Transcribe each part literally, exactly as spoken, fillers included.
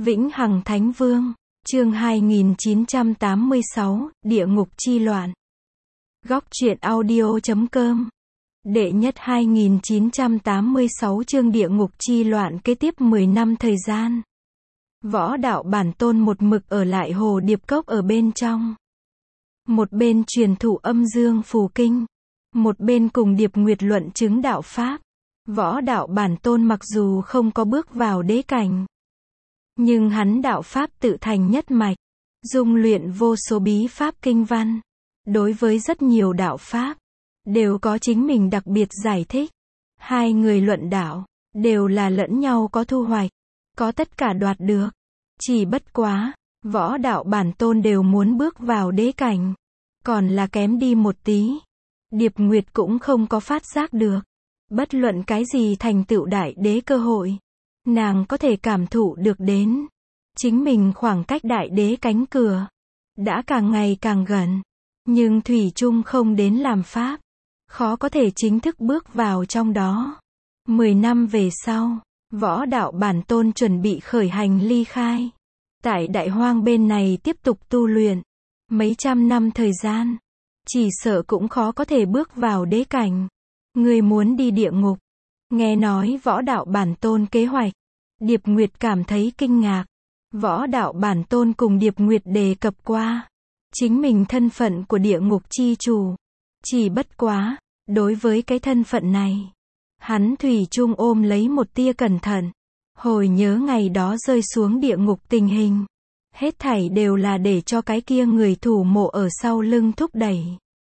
Vĩnh Hằng Thánh Vương, chương hai nghìn chín trăm tám mươi sáu, Địa ngục chi loạn. Góc truyện audio chấm com. Đệ nhất hai nghìn chín trăm tám mươi sáu chương Địa ngục chi loạn kế tiếp mười năm thời gian. Võ đạo bản tôn một mực ở lại Hồ Điệp Cốc ở bên trong. Một bên truyền thụ âm dương phù kinh, một bên cùng Điệp Nguyệt luận chứng đạo pháp. Võ đạo bản tôn mặc dù không có bước vào đế cảnh, nhưng hắn đạo pháp tự thành nhất mạch, dung luyện vô số bí pháp kinh văn. Đối với rất nhiều đạo pháp, đều có chính mình đặc biệt giải thích. Hai người luận đạo, đều là lẫn nhau có thu hoạch, có tất cả đoạt được. Chỉ bất quá, võ đạo bản tôn đều muốn bước vào đế cảnh, còn là kém đi một tí. Điệp Nguyệt cũng không có phát giác được. Bất luận cái gì thành tựu đại đế cơ hội, nàng có thể cảm thụ được đến. Chính mình khoảng cách đại đế cánh cửa, đã càng ngày càng gần. Nhưng thủy chung không đến làm pháp, khó có thể chính thức bước vào trong đó. Mười năm về sau, võ đạo bản tôn chuẩn bị khởi hành ly khai. Tại đại hoang bên này tiếp tục tu luyện. Mấy trăm năm thời gian, chỉ sợ cũng khó có thể bước vào đế cảnh. Người muốn đi địa ngục. Nghe nói võ đạo bản tôn kế hoạch, Điệp Nguyệt cảm thấy kinh ngạc. Võ đạo bản tôn cùng Điệp Nguyệt đề cập qua chính mình thân phận của địa ngục chi chủ. Chỉ bất quá, đối với cái thân phận này, hắn thủy chung ôm lấy một tia cẩn thận. Hồi nhớ ngày đó rơi xuống địa ngục tình hình, hết thảy đều là để cho cái kia người thủ mộ ở sau lưng thúc đẩy.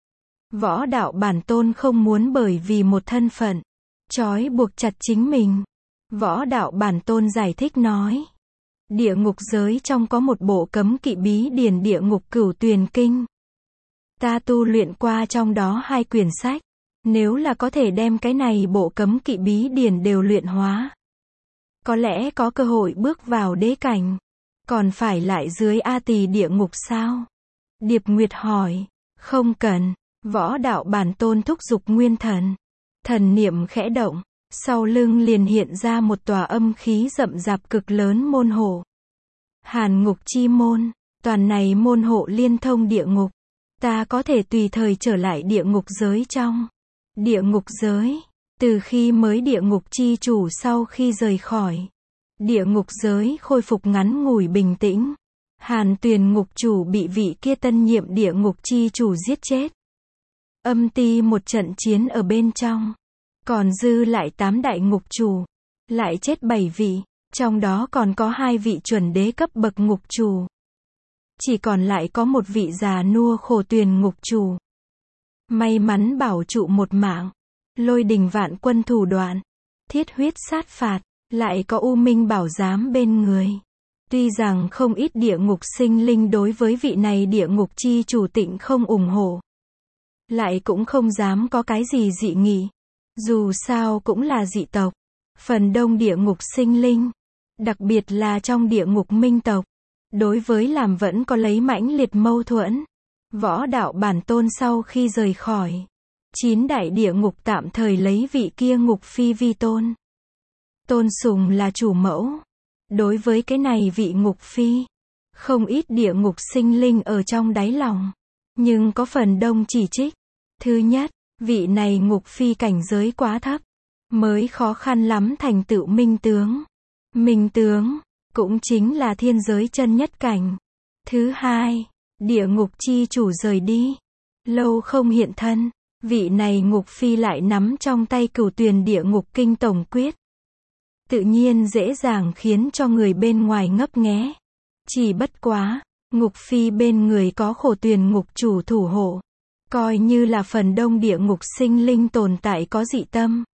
Võ đạo bản tôn không muốn bởi vì một thân phận trói buộc chặt chính mình. Võ đạo bản tôn giải thích nói, địa ngục giới trong có một bộ cấm kỵ bí điển Địa ngục cửu tuyền kinh. Ta tu luyện qua trong đó hai quyển sách. Nếu là có thể đem cái này bộ cấm kỵ bí điển đều luyện hóa, có lẽ có cơ hội bước vào đế cảnh. Còn phải lại dưới A Tỳ địa ngục sao? Điệp Nguyệt hỏi. Không cần. Võ đạo bản tôn thúc giục nguyên thần. Thần niệm khẽ động, sau lưng liền hiện ra một tòa âm khí rậm rạp cực lớn môn hộ. Hàn ngục chi môn, toàn này môn hộ liên thông địa ngục. Ta có thể tùy thời trở lại địa ngục giới trong. Địa ngục giới, từ khi mới địa ngục chi chủ sau khi rời khỏi, địa ngục giới khôi phục ngắn ngủi bình tĩnh. Hàn Tuyền ngục chủ bị vị kia tân nhiệm địa ngục chi chủ giết chết. Âm ti một trận chiến ở bên trong. Còn dư lại tám đại ngục chủ, lại chết bảy vị, trong đó còn có hai vị chuẩn đế cấp bậc ngục chủ. Chỉ còn lại có một vị già nua khổ tuyền ngục chủ. May mắn bảo trụ một mạng. Lôi đình vạn quân thủ đoạn, thiết huyết sát phạt, lại có U Minh bảo giám bên người. Tuy rằng không ít địa ngục sinh linh đối với vị này địa ngục chi chủ tịnh không ủng hộ, lại cũng không dám có cái gì dị nghị. Dù sao cũng là dị tộc. Phần đông địa ngục sinh linh, đặc biệt là trong địa ngục minh tộc, đối với làm vẫn có lấy mãnh liệt mâu thuẫn. Võ đạo bản tôn sau khi rời khỏi chín đại địa ngục tạm thời lấy vị kia ngục phi vi tôn. Tôn sùng là chủ mẫu. Đối với cái này vị ngục phi, không ít địa ngục sinh linh ở trong đáy lòng, nhưng có phần đông chỉ trích. Thứ nhất, vị này ngục phi cảnh giới quá thấp, mới khó khăn lắm thành tựu minh tướng. Minh tướng, cũng chính là thiên giới chân nhất cảnh. Thứ hai, địa ngục chi chủ rời đi, lâu không hiện thân. Vị này ngục phi lại nắm trong tay cửu tuyền địa ngục kinh tổng quyết. Tự nhiên dễ dàng khiến cho người bên ngoài ngấp nghé. Chỉ bất quá, ngục phi bên người có khổ tuyền ngục chủ thủ hộ. Coi như là phần đông địa ngục sinh linh tồn tại có dị tâm,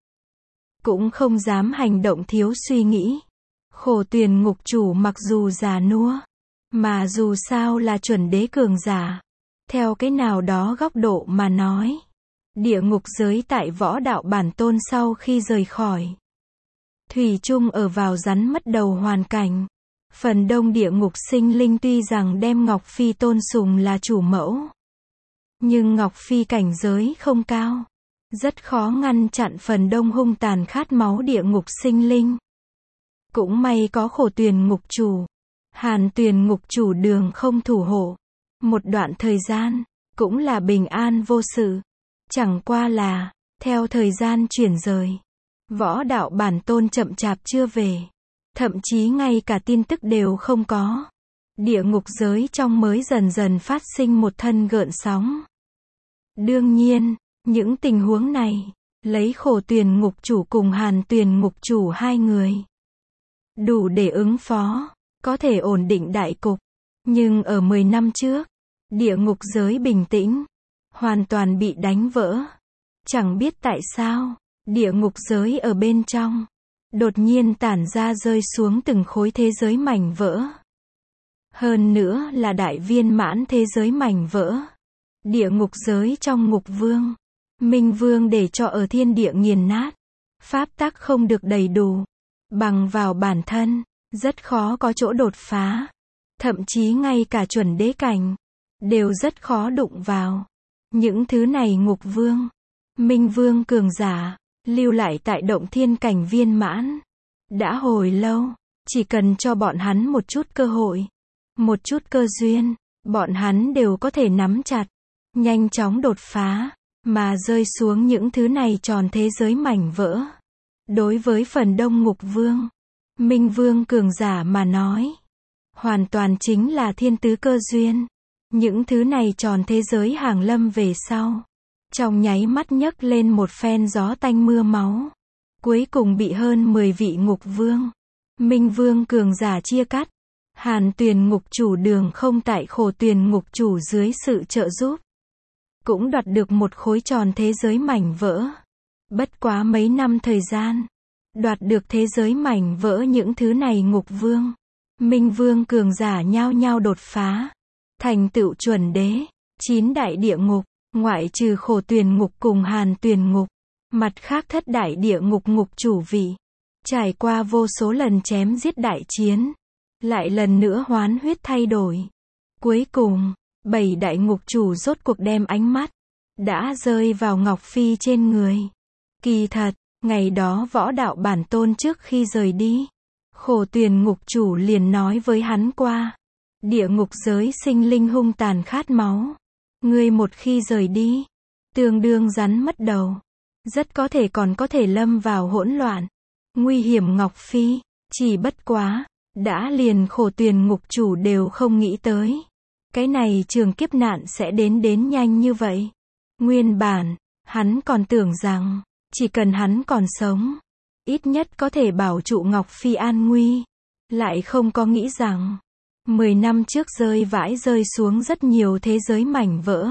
cũng không dám hành động thiếu suy nghĩ. Khổ tuyền ngục chủ mặc dù già nua, mà dù sao là chuẩn đế cường giả. Theo cái nào đó góc độ mà nói, địa ngục giới tại võ đạo bản tôn sau khi rời khỏi, thủy chung ở vào rắn mất đầu hoàn cảnh. Phần đông địa ngục sinh linh tuy rằng đem Ngọc Phi tôn sùng là chủ mẫu, nhưng Ngọc Phi cảnh giới không cao, rất khó ngăn chặn phần đông hung tàn khát máu địa ngục sinh linh. Cũng may có khổ tuyền ngục chủ, Hàn Tuyền ngục chủ đường không thủ hộ. Một đoạn thời gian, cũng là bình an vô sự. Chẳng qua là, theo thời gian chuyển rời, võ đạo bản tôn chậm chạp chưa về. Thậm chí ngay cả tin tức đều không có. Địa ngục giới trong mới dần dần phát sinh một thân gợn sóng. Đương nhiên, những tình huống này, lấy Khổ Tuyền ngục chủ cùng Hàn Tuyền ngục chủ hai người, đủ để ứng phó, có thể ổn định đại cục. Nhưng ở mười năm trước, địa ngục giới bình tĩnh, hoàn toàn bị đánh vỡ. Chẳng biết tại sao, địa ngục giới ở bên trong, đột nhiên tản ra rơi xuống từng khối thế giới mảnh vỡ. Hơn nữa là đại viên mãn thế giới mảnh vỡ. Địa ngục giới trong ngục vương, Minh Vương để cho ở thiên địa nghiền nát. Pháp tắc không được đầy đủ. Bằng vào bản thân, rất khó có chỗ đột phá. Thậm chí ngay cả chuẩn đế cảnh, đều rất khó đụng vào. Những thứ này ngục vương, Minh Vương cường giả, lưu lại tại động thiên cảnh viên mãn. Đã hồi lâu, chỉ cần cho bọn hắn một chút cơ hội, một chút cơ duyên, bọn hắn đều có thể nắm chặt, nhanh chóng đột phá, mà rơi xuống những thứ này tròn thế giới mảnh vỡ. Đối với phần đông ngục vương, Minh Vương cường giả mà nói, hoàn toàn chính là thiên tứ cơ duyên. Những thứ này tròn thế giới hàng lâm về sau, trong nháy mắt nhấc lên một phen gió tanh mưa máu. Cuối cùng bị hơn mười vị ngục vương, Minh Vương cường giả chia cắt. Hàn Tuyền ngục chủ đường không tại Khổ Tuyền ngục chủ dưới sự trợ giúp, cũng đoạt được một khối tròn thế giới mảnh vỡ. Bất quá mấy năm thời gian, đoạt được thế giới mảnh vỡ những thứ này ngục vương, Minh Vương cường giả nhao nhao đột phá, thành tựu chuẩn đế. Chín đại địa ngục, ngoại trừ Khổ Tuyền ngục cùng Hàn Tuyền ngục, mặt khác thất đại địa ngục ngục chủ vị, trải qua vô số lần chém giết đại chiến, lại lần nữa hoán huyết thay đổi. Cuối cùng, bảy đại ngục chủ rốt cuộc đem ánh mắt, đã rơi vào Ngọc Phi trên người. Kỳ thật, ngày đó võ đạo bản tôn trước khi rời đi, Khổ Tuyền ngục chủ liền nói với hắn qua, địa ngục giới sinh linh hung tàn khát máu. Ngươi một khi rời đi, tương đương rắn mất đầu, rất có thể còn có thể lâm vào hỗn loạn, nguy hiểm. Ngọc Phi, chỉ bất quá, đã liền Khổ Tuyền ngục chủ đều không nghĩ tới, cái này trường kiếp nạn sẽ đến đến nhanh như vậy. Nguyên bản, hắn còn tưởng rằng, chỉ cần hắn còn sống, ít nhất có thể bảo trụ Ngọc Phi an nguy. Lại không có nghĩ rằng, mười năm trước rơi vãi rơi xuống rất nhiều thế giới mảnh vỡ.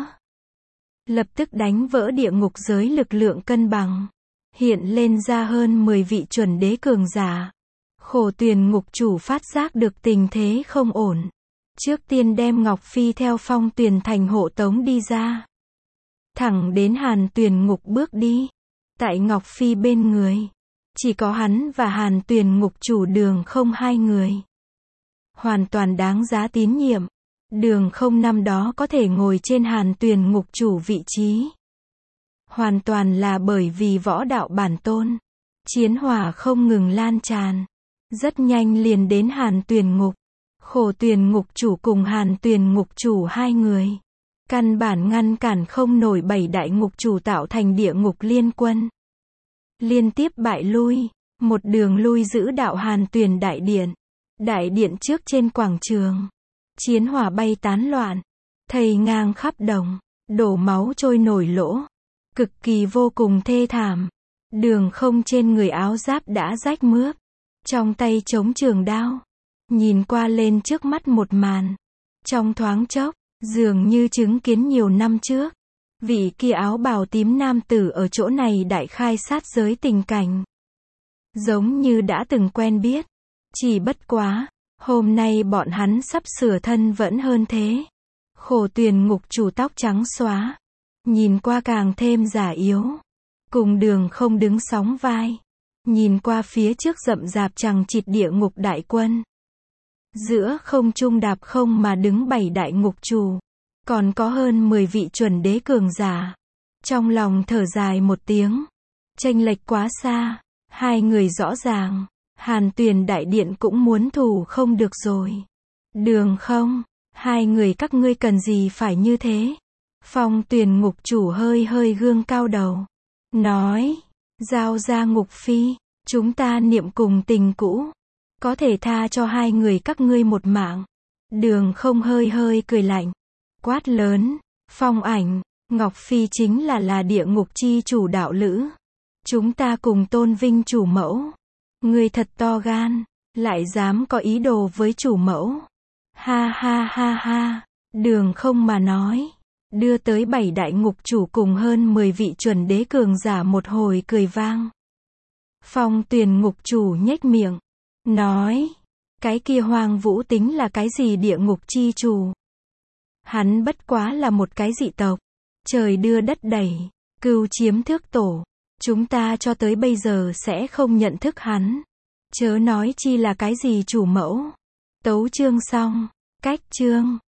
Lập tức đánh vỡ địa ngục giới lực lượng cân bằng. Hiện lên ra hơn mười vị chuẩn đế cường giả. Khổ Tuyền ngục chủ phát giác được tình thế không ổn. Trước tiên đem Ngọc Phi theo Phong Tuyền thành hộ tống đi ra. Thẳng đến Hàn Tuyền ngục bước đi. Tại Ngọc Phi bên người, chỉ có hắn và Hàn Tuyền ngục chủ đường không hai người. Hoàn toàn đáng giá tín nhiệm. Đường không năm đó có thể ngồi trên Hàn Tuyền ngục chủ vị trí, hoàn toàn là bởi vì võ đạo bản tôn. Chiến hỏa không ngừng lan tràn, rất nhanh liền đến Hàn Tuyền ngục. Khổ Tuyền ngục chủ cùng Hàn Tuyền ngục chủ hai người, căn bản ngăn cản không nổi bảy đại ngục chủ tạo thành địa ngục liên quân. Liên tiếp bại lui, một đường lui giữ đạo Hàn Tuyền đại điện. Đại điện trước trên quảng trường, chiến hỏa bay tán loạn, thây ngang khắp đồng, đổ máu trôi nổi lỗ, cực kỳ vô cùng thê thảm. Đường không trên người áo giáp đã rách mướp, trong tay chống trường đao, nhìn qua lên trước mắt một màn, trong thoáng chốc, dường như chứng kiến nhiều năm trước, vị kia áo bào tím nam tử ở chỗ này đại khai sát giới tình cảnh, giống như đã từng quen biết. Chỉ bất quá, hôm nay bọn hắn sắp sửa thân vẫn hơn thế. Khổ Tuyền ngục chủ tóc trắng xóa, nhìn qua càng thêm già yếu, cùng đường không đứng sóng vai, nhìn qua phía trước rậm rạp chằng chịt địa ngục đại quân. Giữa không trung đạp không mà đứng bảy đại ngục chủ, còn có hơn mười vị chuẩn đế cường giả. Trong lòng thở dài một tiếng, chênh lệch quá xa, hai người rõ ràng, Hàn Tuyền đại điện cũng muốn thủ không được rồi. Đường không, hai người các ngươi cần gì phải như thế? Phong Tuyền ngục chủ hơi hơi gương cao đầu. Nói, giao ra ngục phi, chúng ta niệm cùng tình cũ. Có thể tha cho hai người các ngươi một mạng. Đường không hơi hơi cười lạnh. Quát lớn, Phong Ảnh, Ngọc Phi chính là là địa ngục chi chủ đạo lữ. Chúng ta cùng tôn vinh chủ mẫu. Ngươi thật to gan, lại dám có ý đồ với chủ mẫu. Ha ha ha ha, đường không mà nói. Đưa tới bảy đại ngục chủ cùng hơn mười vị chuẩn đế cường giả một hồi cười vang. Phong Tuyền ngục chủ nhếch miệng. Nói, cái kia Hoang Vũ tính là cái gì địa ngục chi chủ? Hắn bất quá là một cái dị tộc. Trời đưa đất đẩy, cừu chiếm thước tổ. Chúng ta cho tới bây giờ sẽ không nhận thức hắn. Chớ nói chi là cái gì chủ mẫu. Tấu chương xong. Cách chương.